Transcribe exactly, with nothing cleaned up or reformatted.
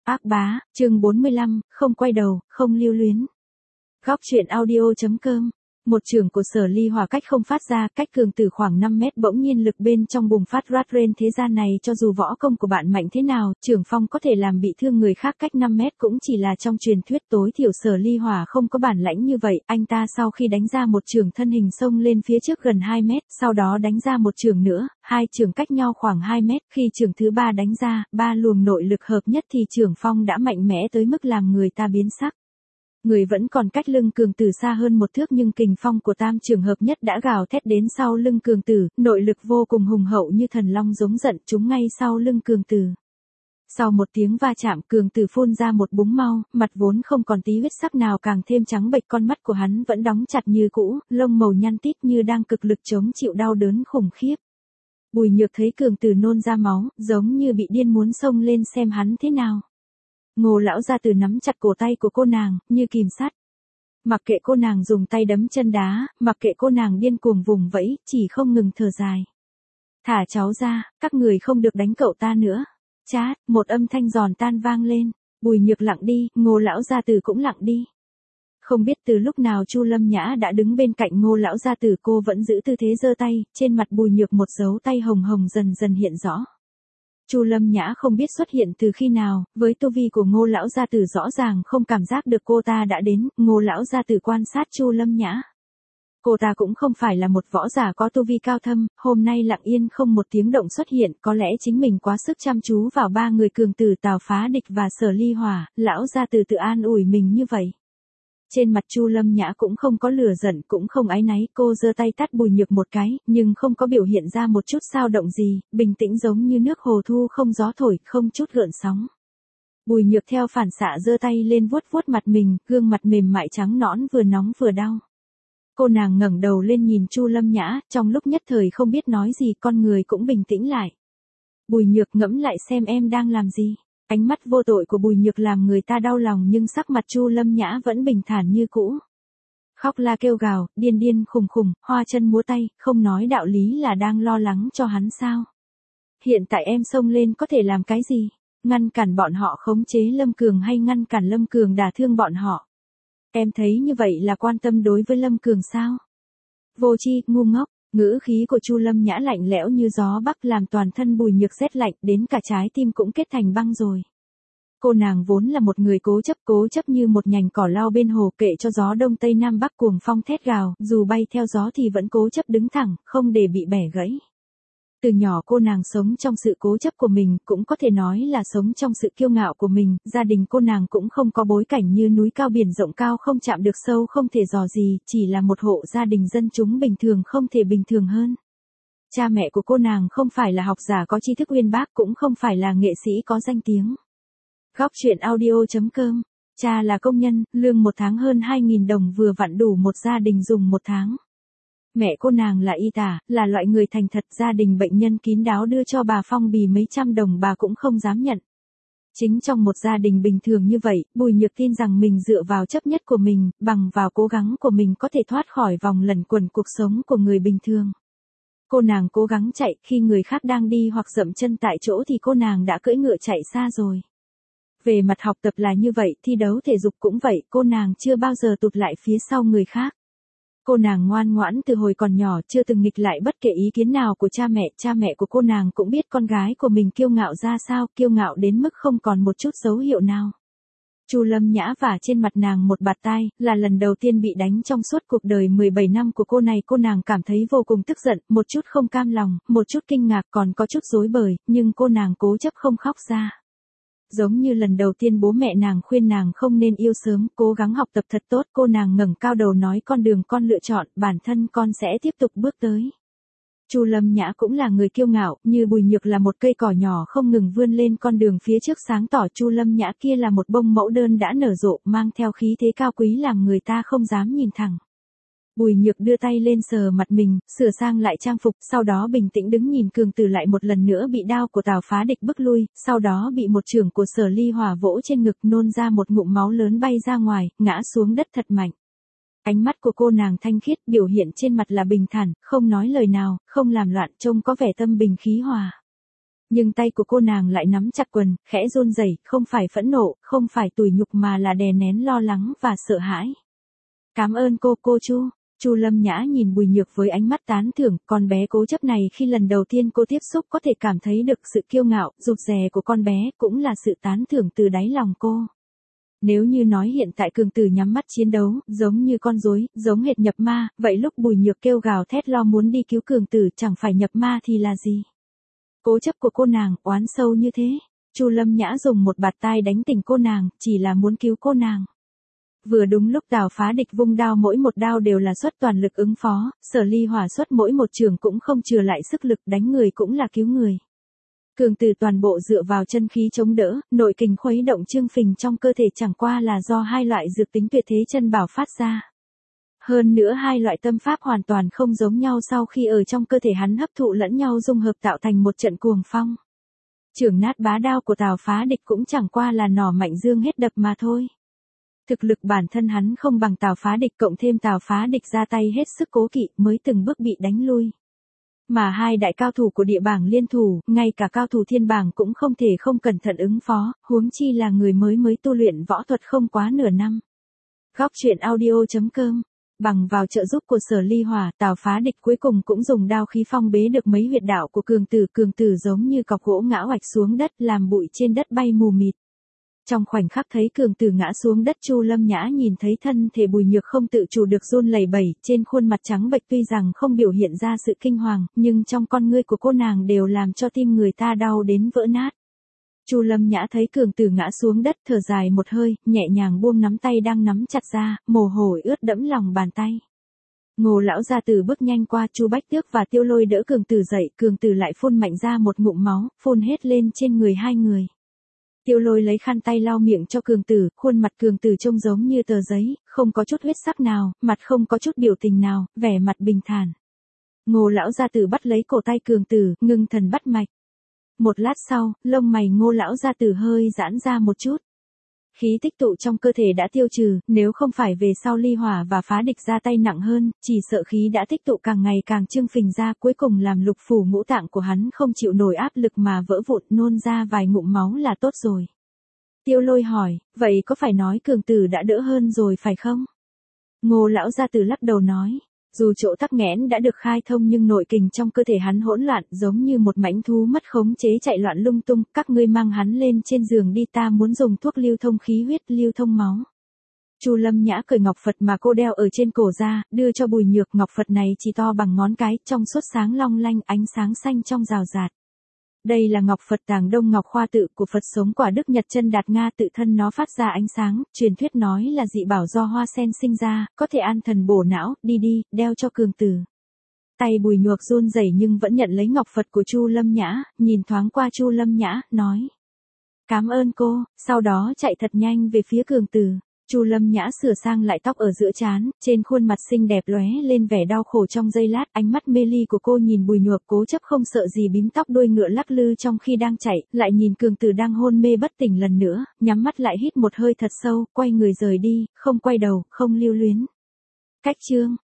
Ác bá, chương bốn mươi lăm, không quay đầu, không lưu luyến. Góc truyện audio.com. Một chưởng của Sở Ly Hỏa cách không phát ra, cách Cường Tử khoảng năm mét, bỗng nhiên lực bên trong bùng phát rát rên. Thế gian này cho dù võ công của bạn mạnh thế nào, chưởng phong có thể làm bị thương người khác cách năm mét cũng chỉ là trong truyền thuyết. Tối thiểu Sở Ly Hỏa không có bản lãnh như vậy. Anh ta sau khi đánh ra một chưởng, thân hình xông lên phía trước gần hai mét, sau đó đánh ra một chưởng nữa, hai chưởng cách nhau khoảng hai mét. Khi chưởng thứ ba đánh ra, ba luồng nội lực hợp nhất thì chưởng phong đã mạnh mẽ tới mức làm người ta biến sắc. Người vẫn còn cách lưng Cường Tử xa hơn một thước, nhưng kình phong của tam trường hợp nhất đã gào thét đến sau lưng Cường Tử, nội lực vô cùng hùng hậu như thần long giống giận, trúng ngay sau lưng Cường Tử. Sau một tiếng va chạm, Cường Tử phun ra một búng mau, mặt vốn không còn tí huyết sắc nào càng thêm trắng bệch, con mắt của hắn vẫn đóng chặt như cũ, lông màu nhăn tít như đang cực lực chống chịu đau đớn khủng khiếp. Bùi Nhược thấy Cường Tử nôn ra máu, giống như bị điên muốn xông lên xem hắn thế nào. Ngô lão gia tử nắm chặt cổ tay của cô nàng, như kìm sắt. Mặc kệ cô nàng dùng tay đấm chân đá, mặc kệ cô nàng điên cuồng vùng vẫy, chỉ không ngừng thở dài. Thả cháu ra, các người không được đánh cậu ta nữa. Chát, một âm thanh giòn tan vang lên. Bùi Nhược lặng đi, Ngô lão gia tử cũng lặng đi. Không biết từ lúc nào Chu Lâm Nhã đã đứng bên cạnh Ngô lão gia tử, cô vẫn giữ tư thế giơ tay, trên mặt Bùi Nhược một dấu tay hồng hồng dần dần hiện rõ. Chu Lâm Nhã không biết xuất hiện từ khi nào, với tu vi của Ngô lão gia tử rõ ràng không cảm giác được cô ta đã đến. Ngô lão gia tử quan sát Chu Lâm Nhã. Cô ta cũng không phải là một võ giả có tu vi cao thâm, hôm nay lặng yên không một tiếng động xuất hiện, có lẽ chính mình quá sức chăm chú vào ba người Cường Tử, Tào Phá Địch và Sở Ly Hỏa, lão gia tử tự an ủi mình như vậy. Trên mặt Chu Lâm Nhã cũng không có lửa giận, cũng không áy náy, cô giơ tay tát Bùi Nhược một cái, nhưng không có biểu hiện ra một chút dao động gì, bình tĩnh giống như nước hồ thu không gió thổi, không chút gợn sóng. Bùi Nhược theo phản xạ giơ tay lên vuốt vuốt mặt mình, gương mặt mềm mại trắng nõn vừa nóng vừa đau. Cô nàng ngẩng đầu lên nhìn Chu Lâm Nhã, trong lúc nhất thời không biết nói gì, con người cũng bình tĩnh lại. Bùi Nhược ngẫm lại xem em đang làm gì. Ánh mắt vô tội của Bùi Nhược làm người ta đau lòng, nhưng sắc mặt Chu Lâm Nhã vẫn bình thản như cũ. Khóc la kêu gào, điên điên khùng khùng, hoa chân múa tay, không nói đạo lý là đang lo lắng cho hắn sao? Hiện tại em xông lên có thể làm cái gì? Ngăn cản bọn họ khống chế Lâm Cường hay ngăn cản Lâm Cường đả thương bọn họ? Em thấy như vậy là quan tâm đối với Lâm Cường sao? Vô tri, ngu ngốc. Ngữ khí của Chu Lâm Nhã lạnh lẽo như gió bắc, làm toàn thân Bùi Nhược rét lạnh, đến cả trái tim cũng kết thành băng rồi. Cô nàng vốn là một người cố chấp, cố chấp như một nhành cỏ lau bên hồ, kệ cho gió đông tây nam bắc cuồng phong thét gào, dù bay theo gió thì vẫn cố chấp đứng thẳng, không để bị bẻ gãy. Từ nhỏ cô nàng sống trong sự cố chấp của mình, cũng có thể nói là sống trong sự kiêu ngạo của mình. Gia đình cô nàng cũng không có bối cảnh như núi cao biển rộng, cao không chạm được, sâu không thể dò gì, chỉ là một hộ gia đình dân chúng bình thường, không thể bình thường hơn. Cha mẹ của cô nàng không phải là học giả có tri thức uyên bác, cũng không phải là nghệ sĩ có danh tiếng. Góc truyện audio.com. Cha là công nhân, lương một tháng hơn hai nghìn đồng, vừa vặn đủ một gia đình dùng một tháng. Mẹ cô nàng là y tả, là loại người thành thật, gia đình bệnh nhân kín đáo đưa cho bà phong bì mấy trăm đồng bà cũng không dám nhận. Chính trong một gia đình bình thường như vậy, Bùi Nhược tin rằng mình dựa vào chấp nhất của mình, bằng vào cố gắng của mình có thể thoát khỏi vòng lẩn quẩn cuộc sống của người bình thường. Cô nàng cố gắng chạy, khi người khác đang đi hoặc dậm chân tại chỗ thì cô nàng đã cưỡi ngựa chạy xa rồi. Về mặt học tập là như vậy, thi đấu thể dục cũng vậy, cô nàng chưa bao giờ tụt lại phía sau người khác. Cô nàng ngoan ngoãn từ hồi còn nhỏ, chưa từng nghịch lại bất kể ý kiến nào của cha mẹ. Cha mẹ của cô nàng cũng biết con gái của mình kiêu ngạo ra sao, kiêu ngạo đến mức không còn một chút dấu hiệu nào. Chu Lâm Nhã vả trên mặt nàng một bạt tai, là lần đầu tiên bị đánh trong suốt cuộc đời mười bảy năm của cô này. Cô nàng cảm thấy vô cùng tức giận, một chút không cam lòng, một chút kinh ngạc, còn có chút rối bời, nhưng cô nàng cố chấp không khóc ra. Giống như lần đầu tiên bố mẹ nàng khuyên nàng không nên yêu sớm, cố gắng học tập thật tốt, cô nàng ngẩng cao đầu nói, con đường con lựa chọn, bản thân con sẽ tiếp tục bước tới. Chu Lâm Nhã cũng là người kiêu ngạo, như Bùi Nhược là một cây cỏ nhỏ không ngừng vươn lên con đường phía trước sáng tỏ. Chu Lâm Nhã kia là một bông mẫu đơn đã nở rộ, mang theo khí thế cao quý làm người ta không dám nhìn thẳng. Bùi Nhược đưa tay lên sờ mặt mình, sửa sang lại trang phục, sau đó bình tĩnh đứng nhìn Cường Tử lại một lần nữa bị đao của Tào Phá Địch bức lui, sau đó bị một chưởng của Sở Ly Hỏa vỗ trên ngực, nôn ra một ngụm máu lớn bay ra ngoài, ngã xuống đất thật mạnh. Ánh mắt của cô nàng thanh khiết, biểu hiện trên mặt là bình thản, không nói lời nào, không làm loạn, trông có vẻ tâm bình khí hòa. Nhưng tay của cô nàng lại nắm chặt quần, khẽ run rẩy, không phải phẫn nộ, không phải tủi nhục mà là đè nén lo lắng và sợ hãi. Cảm ơn cô, cô Chu. Chu Lâm Nhã nhìn Bùi Nhược với ánh mắt tán thưởng, con bé cố chấp này khi lần đầu tiên cô tiếp xúc có thể cảm thấy được sự kiêu ngạo, rụt rè của con bé, cũng là sự tán thưởng từ đáy lòng cô. Nếu như nói hiện tại Cường Tử nhắm mắt chiến đấu, giống như con rối, giống hệt nhập ma, vậy lúc Bùi Nhược kêu gào thét lo muốn đi cứu Cường Tử chẳng phải nhập ma thì là gì? Cố chấp của cô nàng, oán sâu như thế. Chu Lâm Nhã dùng một bạt tai đánh tỉnh cô nàng, chỉ là muốn cứu cô nàng. Vừa đúng lúc Tào Phá Địch vung đao, mỗi một đao đều là xuất toàn lực ứng phó, Sở Ly Hỏa xuất mỗi một trường cũng không chừa lại sức lực, đánh người cũng là cứu người. Cường Tử toàn bộ dựa vào chân khí chống đỡ, nội kình khuấy động trương phình trong cơ thể chẳng qua là do hai loại dược tính tuyệt thế chân bảo phát ra. Hơn nữa hai loại tâm pháp hoàn toàn không giống nhau, sau khi ở trong cơ thể hắn hấp thụ lẫn nhau dung hợp tạo thành một trận cuồng phong. Chưởng nát bá đao của Tào Phá Địch cũng chẳng qua là nỏ mạnh dương hết đập mà thôi. Thực lực bản thân hắn không bằng Tào Phá Địch, cộng thêm Tào Phá Địch ra tay hết sức cố kỵ mới từng bước bị đánh lui. Mà hai đại cao thủ của địa bảng liên thủ, ngay cả cao thủ thiên bảng cũng không thể không cẩn thận ứng phó, huống chi là người mới mới tu luyện võ thuật không quá nửa năm. Góc truyện audio chấm com. Bằng vào trợ giúp của Sở Ly Hỏa, Tào Phá Địch cuối cùng cũng dùng đao khí phong bế được mấy huyệt đạo của Cường Tử, Cường Tử giống như cọc gỗ ngã oạch xuống đất, làm bụi trên đất bay mù mịt. Trong khoảnh khắc thấy Cường Tử ngã xuống đất, Chu Lâm Nhã nhìn thấy thân thể Bùi Nhược không tự chủ được run lẩy bẩy, trên khuôn mặt trắng bệch tuy rằng không biểu hiện ra sự kinh hoàng, nhưng trong con ngươi của cô nàng đều làm cho tim người ta đau đến vỡ nát. Chu Lâm Nhã thấy Cường Tử ngã xuống đất, thở dài một hơi, nhẹ nhàng buông nắm tay đang nắm chặt ra, mồ hôi ướt đẫm lòng bàn tay. Ngô lão gia tử bước nhanh qua, Chu Bách Tước và Tiêu Lôi đỡ Cường Tử dậy, Cường Tử lại phun mạnh ra một ngụm máu, phun hết lên trên người hai người. Tiêu Lôi lấy khăn tay lau miệng cho Cường Tử, khuôn mặt Cường Tử trông giống như tờ giấy, không có chút huyết sắc nào, mặt không có chút biểu tình nào, vẻ mặt bình thản. Ngô lão gia tử bắt lấy cổ tay Cường Tử, ngưng thần bắt mạch. Một lát sau, lông mày Ngô lão gia tử hơi giãn ra một chút. Khí tích tụ trong cơ thể đã tiêu trừ, nếu không phải về sau Ly Hỏa và Phá Địch ra tay nặng hơn, chỉ sợ khí đã tích tụ càng ngày càng trương phình ra, cuối cùng làm lục phủ ngũ tạng của hắn không chịu nổi áp lực mà vỡ vụn, nôn ra vài ngụm máu là tốt rồi. Tiêu Lôi hỏi, vậy có phải nói Cường Tử đã đỡ hơn rồi phải không? Ngô lão gia tử lắc đầu nói. Dù chỗ tắc nghẽn đã được khai thông nhưng nội kình trong cơ thể hắn hỗn loạn, giống như một mãnh thú mất khống chế chạy loạn lung tung, các ngươi mang hắn lên trên giường đi, ta muốn dùng thuốc lưu thông khí huyết, lưu thông máu. Chu Lâm Nhã cởi ngọc Phật mà cô đeo ở trên cổ ra, đưa cho Bùi Nhược, ngọc Phật này chỉ to bằng ngón cái, trong suốt sáng long lanh, ánh sáng xanh trong rào rạt. Đây là ngọc Phật Tàng Đông Ngọc Khoa tự của Phật sống quả Đức Nhật Chân Đạt Nga, tự thân nó phát ra ánh sáng, truyền thuyết nói là dị bảo do hoa sen sinh ra, có thể an thần bổ não, đi đi, đeo cho Cường Tử. Tay Bùi Nhược run rẩy nhưng vẫn nhận lấy ngọc Phật của Chu Lâm Nhã, nhìn thoáng qua Chu Lâm Nhã, nói. Cảm ơn cô, sau đó chạy thật nhanh về phía Cường Tử. Chu Lâm Nhã sửa sang lại tóc ở giữa trán, trên khuôn mặt xinh đẹp lóe lên vẻ đau khổ trong giây lát, ánh mắt mê ly của cô nhìn Bùi Nhược cố chấp không sợ gì bím tóc đuôi ngựa lắc lư trong khi đang chạy, lại nhìn Cường Tử đang hôn mê bất tỉnh lần nữa, nhắm mắt lại hít một hơi thật sâu, quay người rời đi, không quay đầu, không lưu luyến. Cách chương